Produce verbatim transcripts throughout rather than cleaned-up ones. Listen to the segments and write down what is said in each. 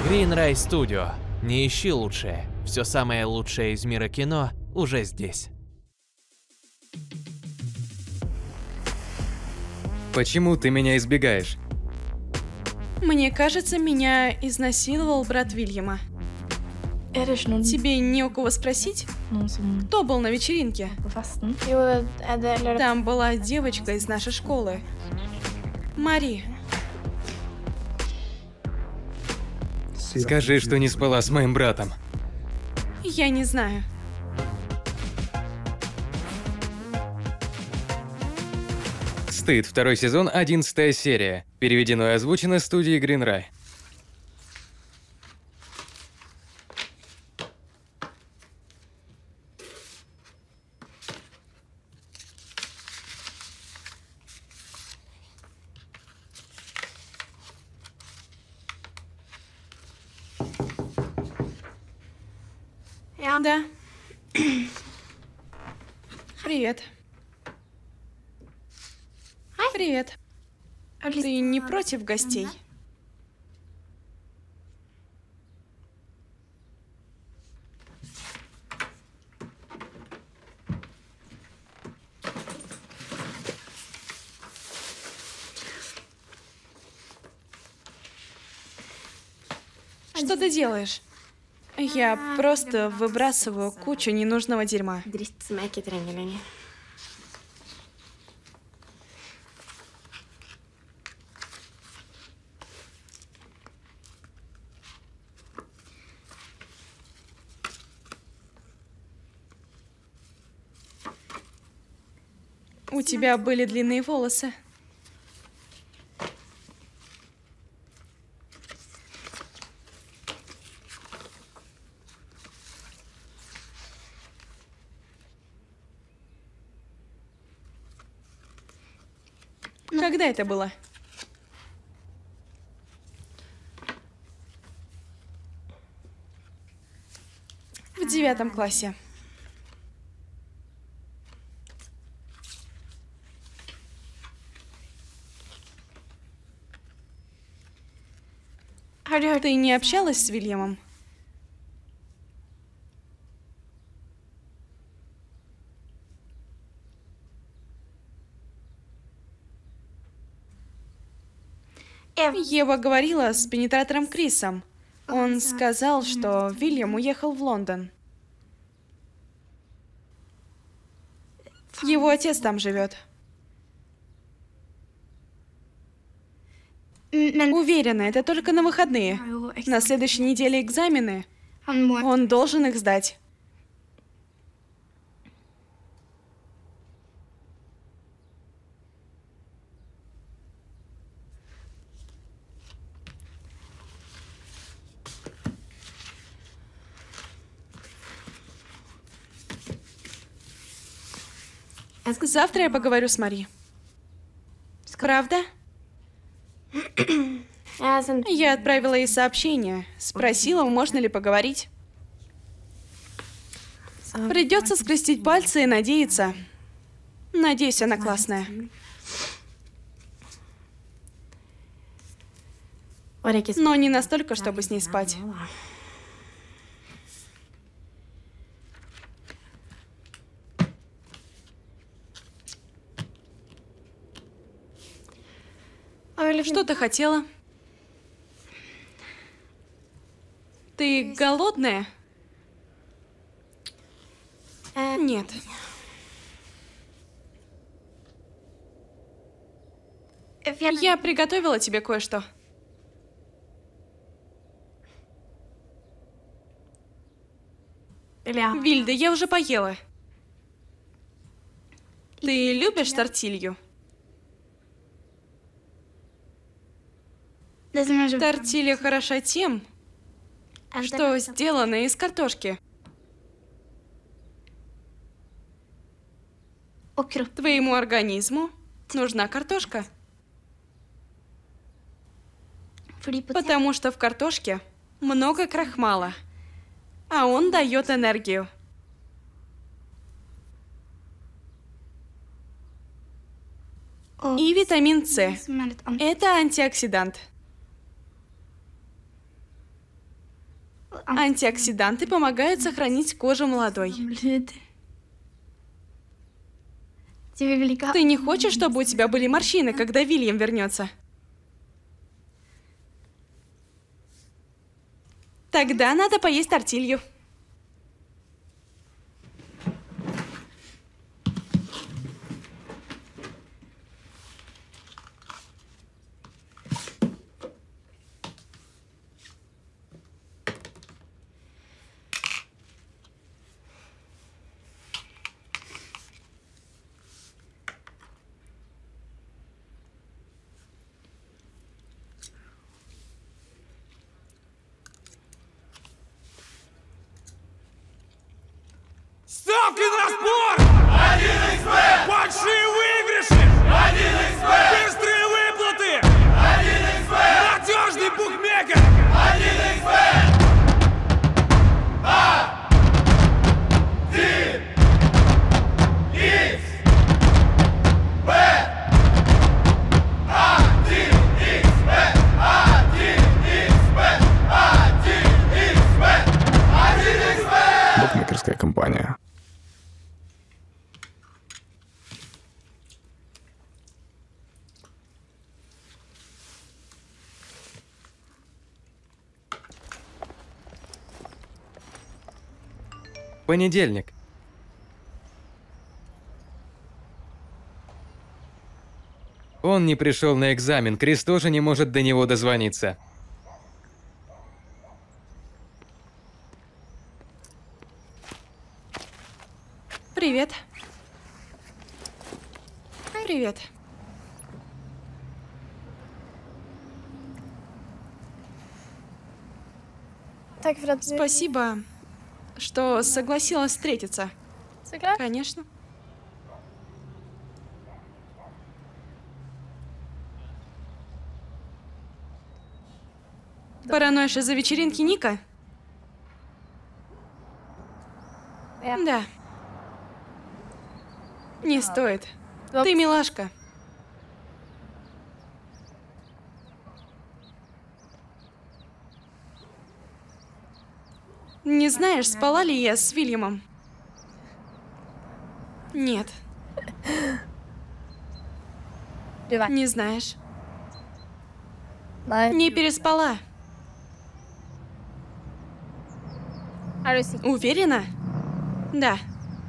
Greenray Studio. Не ищи лучшее. Все самое лучшее из мира кино уже здесь. Почему ты меня избегаешь? Мне кажется, меня изнасиловал брат Вильяма. Er det ikke noen Тебе не у кого спросить, noen som кто был на вечеринке? på festen? Jo, er det eller Там была девочка из нашей школы. Мари. Скажи, что не спала с моим братом. Я не знаю. Стыд, второй сезон, одиннадцатая серия. Переведено и озвучено студией Greenray. Да. Привет. Привет. Ты не против гостей? Что ты делаешь? Я просто выбрасываю кучу ненужного дерьма. dritt som jeg ikke trenger lenger? У тебя были длинные волосы. Когда это было? В девятом классе. Ты не общалась с Вильямом? Ева говорила с пенетратором Крисом. Он сказал, что Вильям уехал в Лондон. Его отец там живет. Уверена, это только на выходные. На следующей неделе экзамены. Он должен их сдать. Завтра я поговорю с Мари. Правда? Я отправила ей сообщение. Спросила, можно ли поговорить. Придется скрестить пальцы и надеяться. Надеюсь, она классная. Но не настолько, чтобы с ней спать. Что ты хотела? Ты голодная? Нет. Я приготовила тебе кое-что. Вильда, я уже поела. Ты любишь тортилью? Тортилья хороша тем, что сделана из картошки. Твоему организму нужна картошка. Потому что в картошке много крахмала, а он дает энергию. И витамин С. Это антиоксидант. Антиоксиданты помогают сохранить кожу молодой. Ты не хочешь, чтобы у тебя были морщины, когда Вильям вернется? Тогда надо поесть тортилью. Ставки на спорт! один икс бет! Большие выигрыши! один икс бет! Быстрые выплаты! один икс бет! Надежный букмекер! один икс бет! один икс бет! один икс бет! один икс бет! один икс бет! один икс бет! Букмекерская компания. Понедельник. Он не пришел на экзамен, Крис тоже не может до него дозвониться. Привет. Привет. Tack för att du... Спасибо, что согласилась встретиться. Såklart. Конечно. Параноишь из-за вечеринки Ника? Ja. Да. Не стоит. Ты милашка. Не знаешь, спала ли я с Вильямом? Нет, Du var... не знаешь. Nej. Не переспала. Är du säker? Уверена? Да.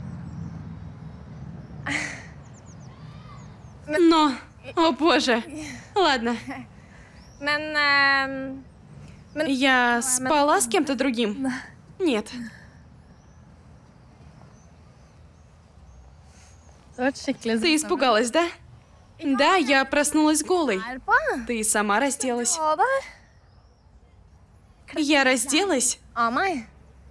Но... О боже. Ладно. Men... ehm, Men... Я спала с кем-то другим? Нет. Ты испугалась, да? Да, я проснулась голой. Ты сама разделась. Я разделась? Av mig?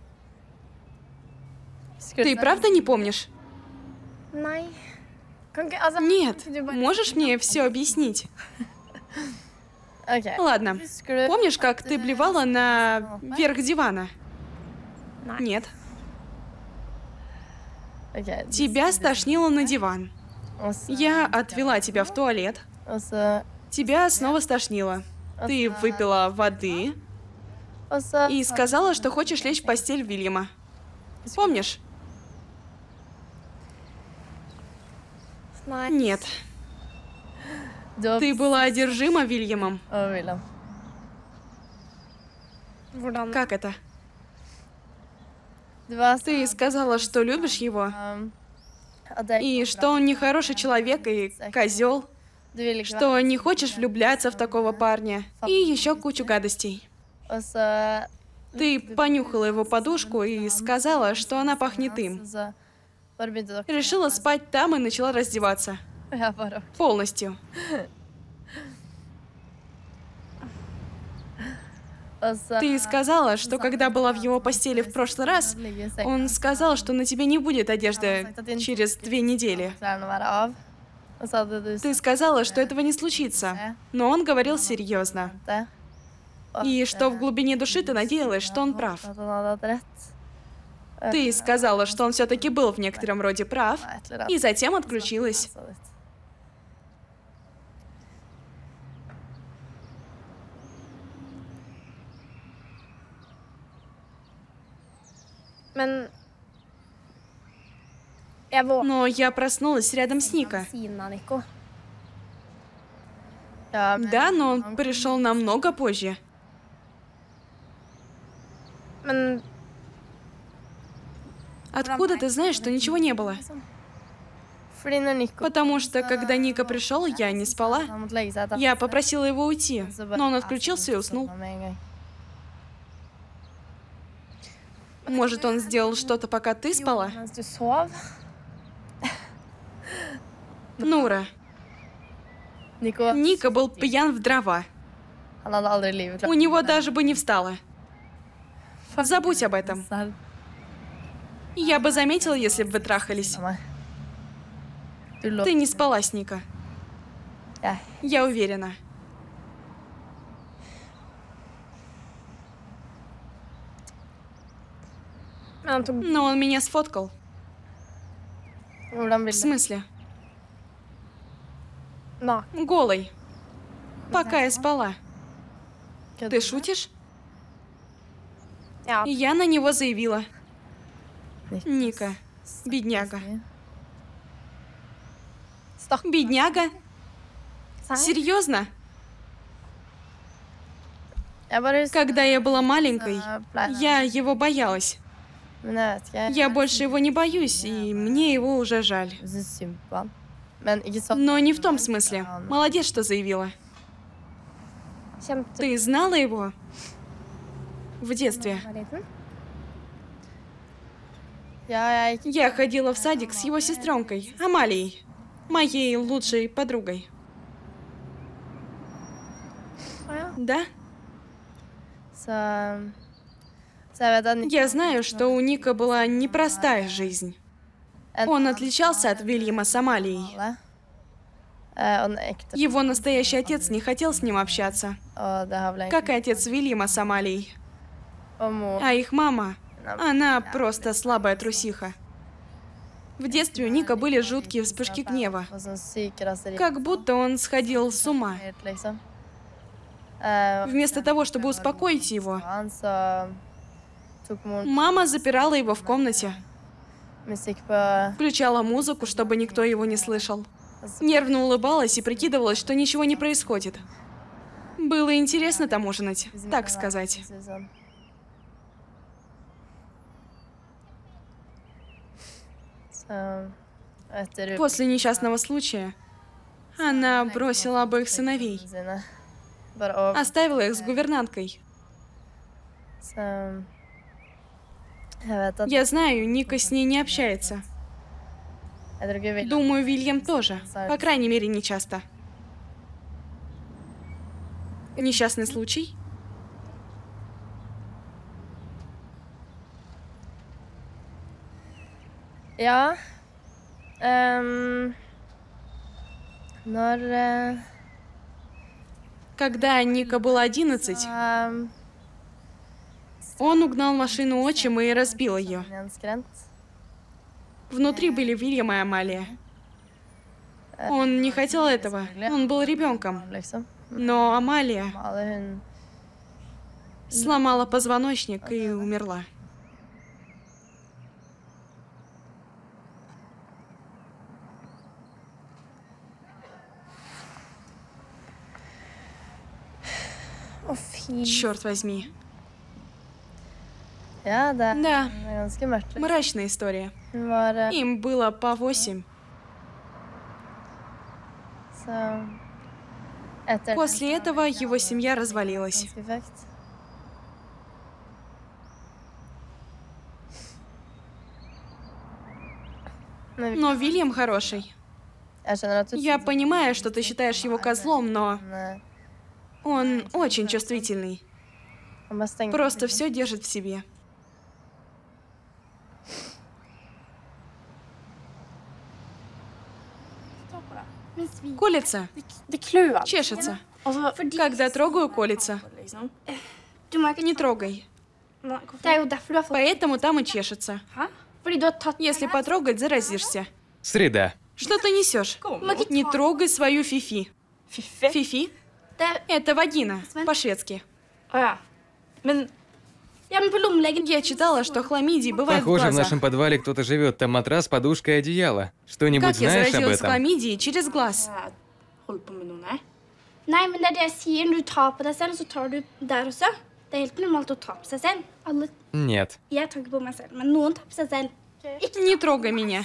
Ты правда не помнишь? Nej. Kan inte- Alltså, Нет. kan du bara- Можешь мне все объяснить? Okej. Ладно. Huskar du- Помнишь, как ты блевала на верх дивана? Nej. Нет. Okej. Тебя стошнило на диван. Och så- Я отвела тебя в туалет. Och så... Тебя снова стошнило. Ты выпила воды Och så... и сказала, что хочешь лечь в постель Вильяма. Помнишь? Nej. Нет. Du... Ты была одержима Вильямом. Åh, William. Hvordan... Как это? Du var... Ты сказала, что любишь его, ehm, att det- и что он нехороший человек и козел, Du vill inte... что не хочешь влюбляться в такого парня, и еще кучу гадостей. Och så... Ты понюхала его подушку и сказала, что она пахнет им. Så... Bara bytte dock. Решила спать там и начала раздеваться. Jag bara... Полностью. Och så... Ты сказала, что когда была в его постели в прошлый раз, он сказал, что на тебе не будет одежды через две недели. Kläderna vara av. Och så hade du Ты сказала, что этого не случится, но он говорил серьезно. inte. И что в глубине души ты надеялась, что он прав. Att han hade haft rätt. Ты сказала, что он все-таки был в некотором роде прав, Nej, ett eller annat. и затем отключилась. Så vet. Men jeg våknet Но я проснулась рядом с Ника. ved siden av Nico. Ja, men, Да, но он пришел намного позже. men Откуда ты знаешь, что ничего не было? Fordi når Nico Потому что, когда Ника пришел, я не спала. han måtte legge seg etter Я попросила его уйти, så bare- но он Ja, отключился и så уснул. sovnet han med en gang. Может, он сделал что-то, пока ты спала? Mens du sov. Нура, Nico, Ника был пьян в дрова. han hadde aldri i livet klart У него даже бы не встало. Забудь об этом. selv Я бы заметила, если бы вы трахались. av meg. Du lå Ты не спала с Ника. Jeg Я уверена. Men han tok Но он меня сфоткал. hvordan В bildet? смысле? Naken. Голой. Пока я спала. Ты шутишь? Ja. И я на него заявила. Nico. Ника. Бедняга. Stakk. Бедняга? Serr? Серьезно? Jeg bare husker Когда я была маленькой, jeg ble- я его боялась. Men jeg vet ikke. Я больше его не боюсь, и мне его уже жаль. Jeg synes synd på han. Men ikke sånn. Но не в том смысле. Молодец, что заявила. Kjempe... Ты знала его? В детстве. Var liten? Ja, jeg gikk Я ходила в садик с его сестренкой, Амалией, моей лучшей подругой. Å ja. Да? Så... Så jeg vet at Nico Я знаю, что у Ника была непростая жизнь. Он отличался от Вильяма с Амалией. Eh, Og den ekte. Его настоящий отец не хотел с ним общаться, Og det har vel egentlig... как и отец Вильяма с Амалией. Og mor. А их мама, она просто слабая трусиха. В детстве у Ника были жуткие вспышки гнева, Og sånn syke raseri. как будто он сходил с ума. Helt, liksom. Eh, Вместо того, чтобы успокоить его, Han så tok mor мама запирала его в комнате, musikk på... включала музыку, чтобы никто его не слышал. Нервно улыбалась и прикидывалась, что ничего не происходит. Было интересно там ужинать, так сказать. Sånn. Så etter После несчастного случая она бросила обоих сыновей, sine bare over. оставила их с гувернанткой. Så jeg vet at Я знаю, Ника с ней не общается. jeg tror ikke William Думаю, Вильям тоже. По крайней мере, не часто. Несчастный случай? Ja. ehm, når eh, Когда Ника было одиннадцать, ehm, он угнал машину отчима и разбил ее. en skrent. Внутри были Вильям и Амалия. Он не хотел этого. Он был ребенком. Liksom. Но Амалия Hadde hun сломала позвоночник и умерла. Å, fy. Черт возьми. Ja, det er, Да, det er ganske mørkt. liksom. мрачная история. Hun var eh, Им было по восемь. så etter После этого его семья развалилась. ganske fucked. Men vi- Но Вильям хороший. jeg skjønner at du Я synes понимаю, что ты считаешь его козлом, но han, eh, он очень чувствительный. han bare stenger Просто все держит в себе. Колется, Det klør. чешется. Altså, Когда трогаю, колется. liksom. Не трогай. Nei, hvorfor? Det er jo derfor du har fått Поэтому там и чешется. Hæ? Fordi du har tatt Если потрогать, заразишься. Среда. Что ты несешь? Не трогай свою фифи. Fiffi? Фифи Det er — это вагина, по-шведски. Å ja. Men Ja, men på lommeleggen. Я читала, что хламидии бывают в Похоже, в глазах. нашем подвале кто-то живет. Там матрас, подушка и одеяло. Что-нибудь Как я знаешь об заразилась этом? хламидией через глаз? Jeg holder på med noe, nei. Nei, men det er det jeg sier. Når du tar på deg selv, så tar du der også. Det er helt normalt å ta på seg selv. Alle... Нет. Jeg tar ikke på meg selv, men noen tar på seg selv. Ikke Не трогай меня.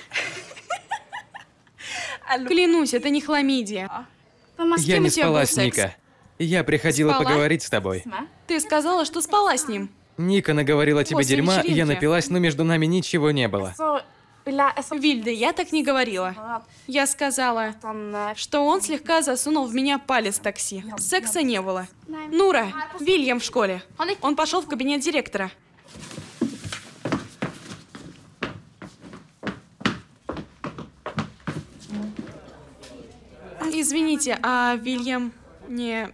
Клянусь, это не хламидия. For man Я кем не у тебя спала был с секс? Ника. Я приходила Спала? поговорить с тобой. meg. Ты сказала, что спала с ним. Ника наговорила тебе После дерьма, вечеринки. я напилась, но между нами ничего не было. Så vil jeg, jeg så... Вильда, я так не говорила. at Я сказала, han eh, что он слегка засунул в меня палец в такси. Секса не было. Nei, Нура, Вильям в школе. Он пошел в кабинет директора. Извините, а Вильям не...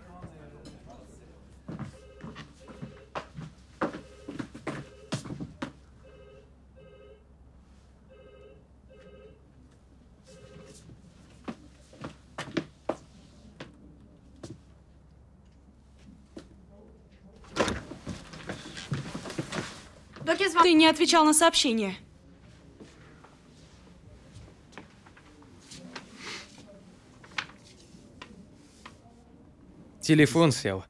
Dere svarer. Ты не отвечал на сообщение. Телефон сел.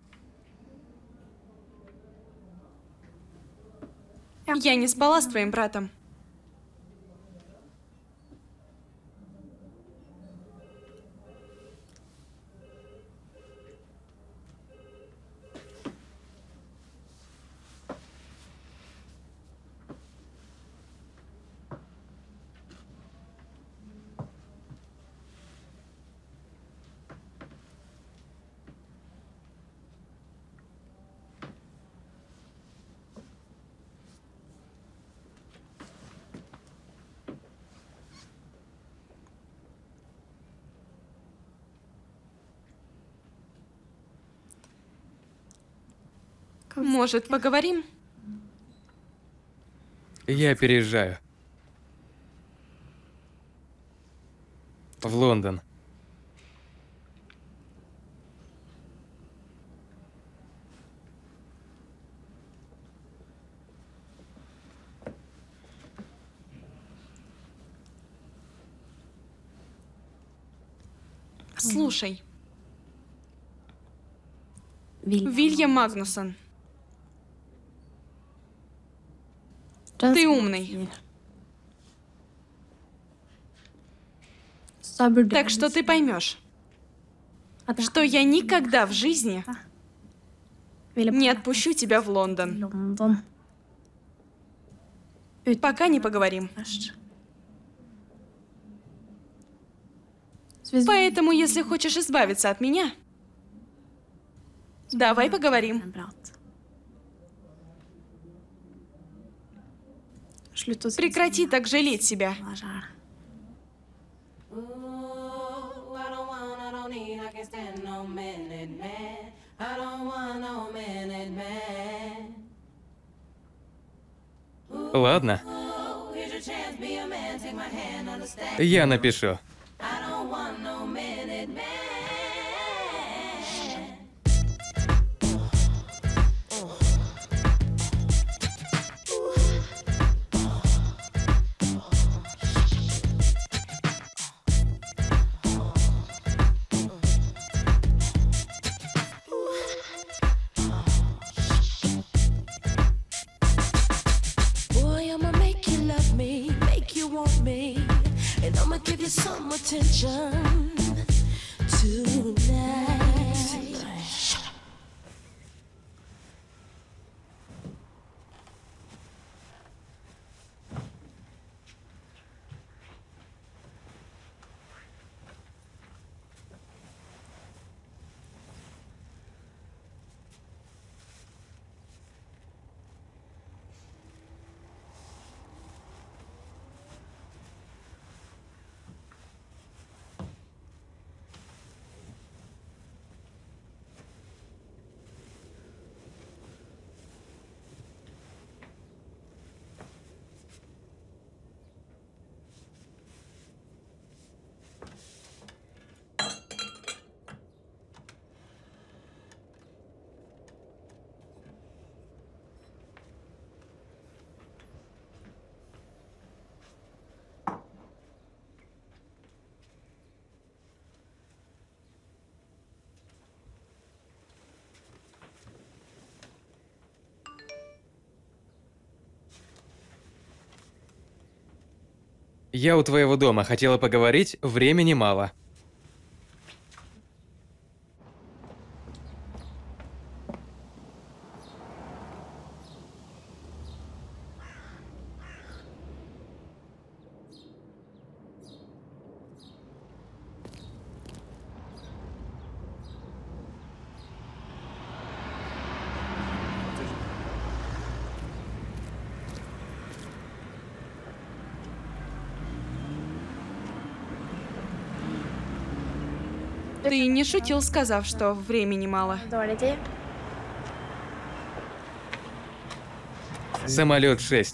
Я не спала с твоим братом. Может, поговорим? Я переезжаю. В Лондон. Слушай. Вильям Магнусон. Ты умный. Так что ты поймешь, что я никогда в жизни не отпущу тебя в Лондон, пока не поговорим. Поэтому, если хочешь избавиться от меня, давай поговорим. Прекрати так жалеть себя. Ладно. Я напишу. Boy, I'ma make you love me, make you want me, and I'ma give you some attention tonight. Я у твоего дома, хотела поговорить, времени мало. Ты не шутил, сказав, что времени мало. Dårlig tid. Самолет шесть.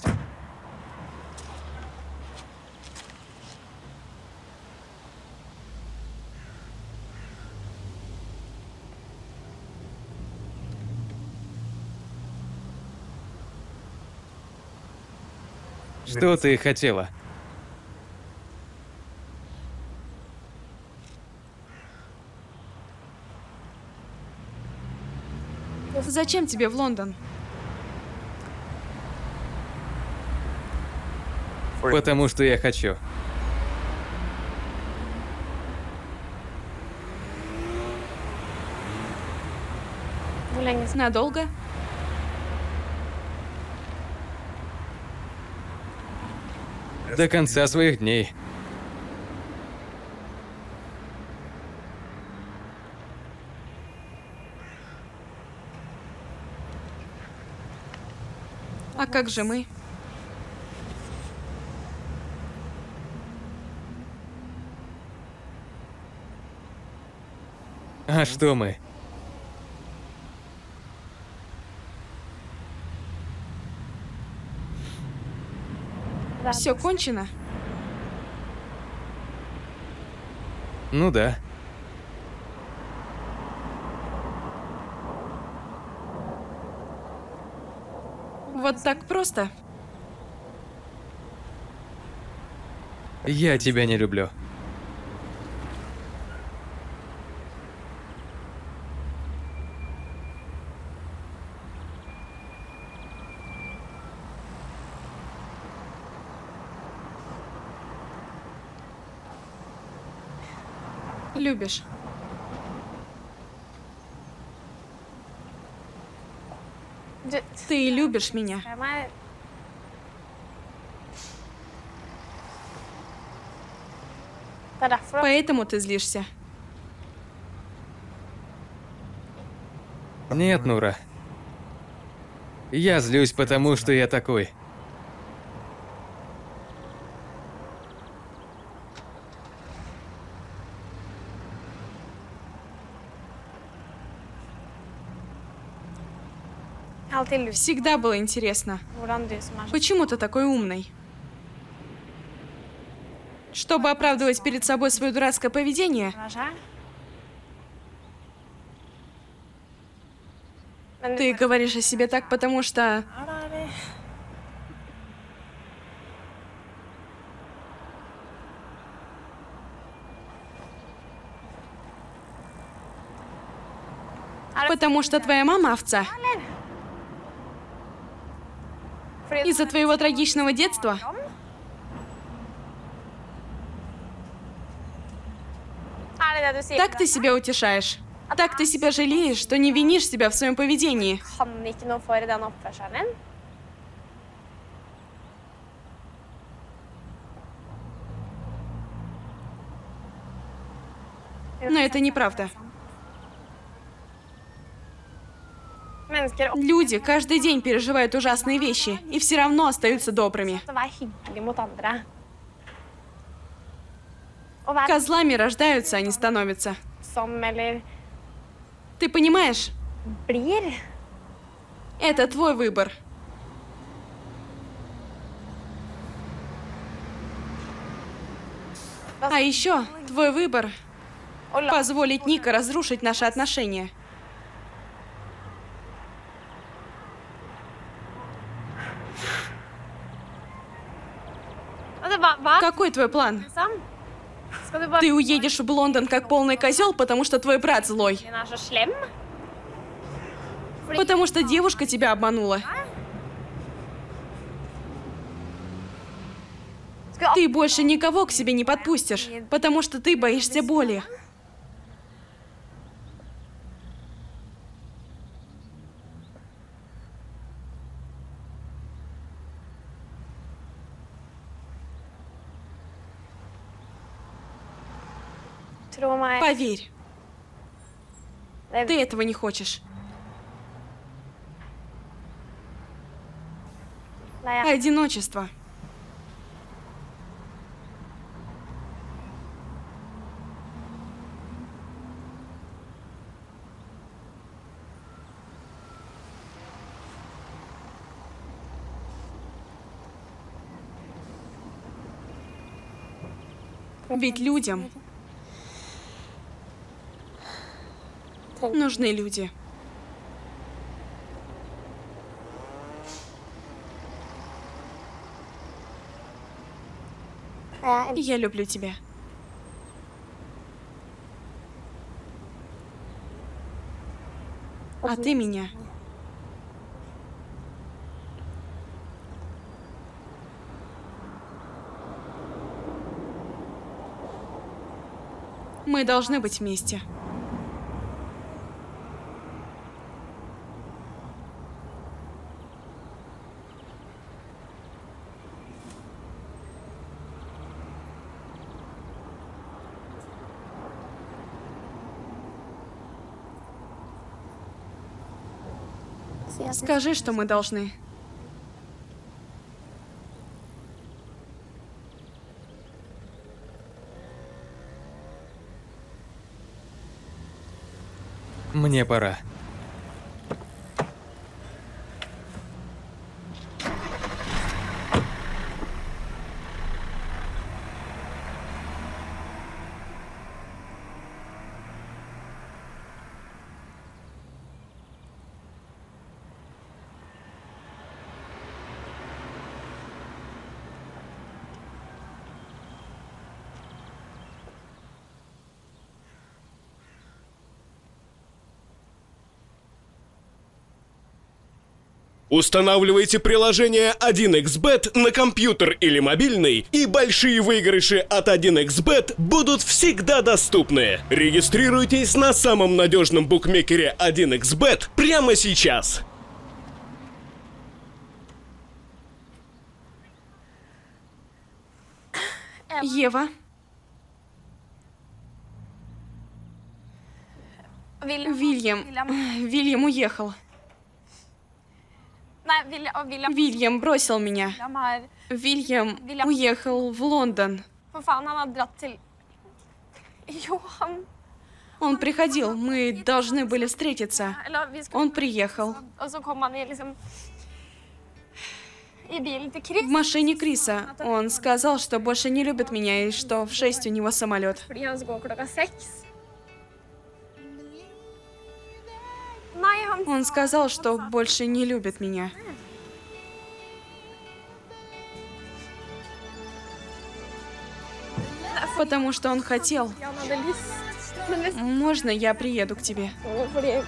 Что ты хотела? Зачем тебе в Лондон? Потому что я хочу. Hvor lenge siden? Надолго? До конца своих дней. А как же мы? А что мы? Все кончено? Ну да. Вот так просто? Я тебя не люблю. Любишь. Du, Ты любишь меня. jeg meg... Det er derfor Поэтому ты злишься. Нет, Нура. Я злюсь, потому что я такой. jeg har alltid lurt Всегда было интересно, hvordan du som er så почему ты такой умный? Чтобы оправдывать перед собой свое дурацкое поведение, deg selv. Men ты говоришь о себе так, потому что... er det, eller? Потому что твоя мама овца. Fordi Из-за твоего трагичного детства Er det det du sier? так ты себя утешаешь. Так ты себя жалеешь, что не винишь себя в своем поведении. Kan ikke noe for den oppførselen din? Но это неправда. Mennesker opplever Люди каждый день переживают ужасные вещи и все равно остаются добрыми. å være hyggelig mot andre. Å være Козлами рождаются, а не становятся. som eller Ты понимаешь? blir. Это твой выбор. А еще твой выбор Å la позволить Ника разрушить наши отношения. Altså, hva, hva? Какой твой план? Liksom? Skal du bare Ты уедешь в Лондон как полный козел, потому что твой брат злой. Hun er så slem? Потому что девушка тебя обманула. Skal Ты больше никого к себе не подпустишь, потому что ты боишься боли. Tro meg. Поверь, Det ты этого не хочешь. Nei, jeg. Одиночество. Ведь людям нужны люди. Jeg elsker Я люблю тебя. А ты меня. Мы должны быть вместе. Скажи, что мы должны. Мне пора. Устанавливайте приложение один икс бет на компьютер или мобильный, и большие выигрыши от один икс бет будут всегда доступны. Регистрируйтесь на самом надежном букмекере один икс бет прямо сейчас. Ева, William. Вильям... William. Вильям уехал. Nei, William, og William. Вильям бросил меня. William har. Вильям Вильям. уехал в Лондон. For faen, han har dratt til. Jo, han. Он приходил, мы должны были встретиться. Eller vi skulle. Он приехал. Og så kom han i liksom. I bilen til Chris. В машине Криса. Он сказал, что больше не любит меня и что в шесть у него самолет. Fordi han skal gå klokka seks. Nei, han. Он сказал, что больше не любит меня. Потому что он хотел. Han hadde lyst. Men hvis. Можно я приеду к тебе? Fordi.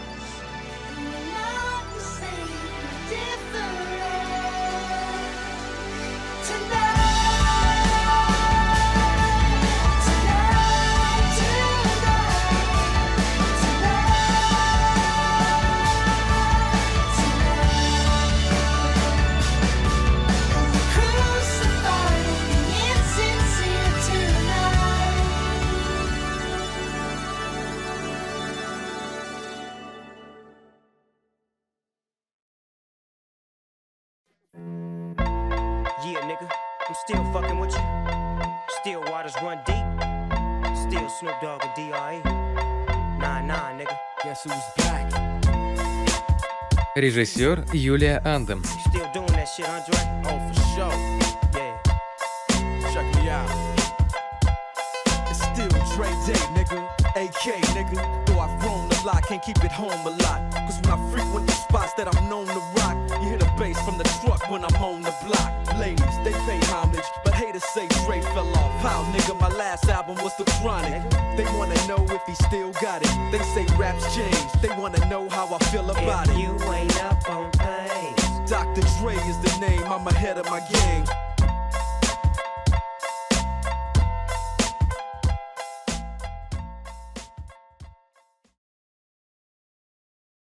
Yeah, nigga, I'm still fucking with you. Still waters run deep. Still Snoop Dogg and D R E. Nah, nah, nigga. Guess who's back? Режиссер Юлия Андем. You still doing that shit, Andre? Oh, for sure. Yeah. Check me out. It's still Dre Day, nigga. A K, nigga. Though I've grown a lot, can't keep it home a lot. Cause when I frequent the spots that I'm known to rock, you hear the bass from the truck when I'm on the block. Ladies, they pay homage, but haters say Dre fell off. How, nigga, my last album was The Chronic. They wanna know if he still got it. They say raps change, they wanna know how I feel about If it. you ain't up on things, Doctor Dre is the name, I'm ahead of my game.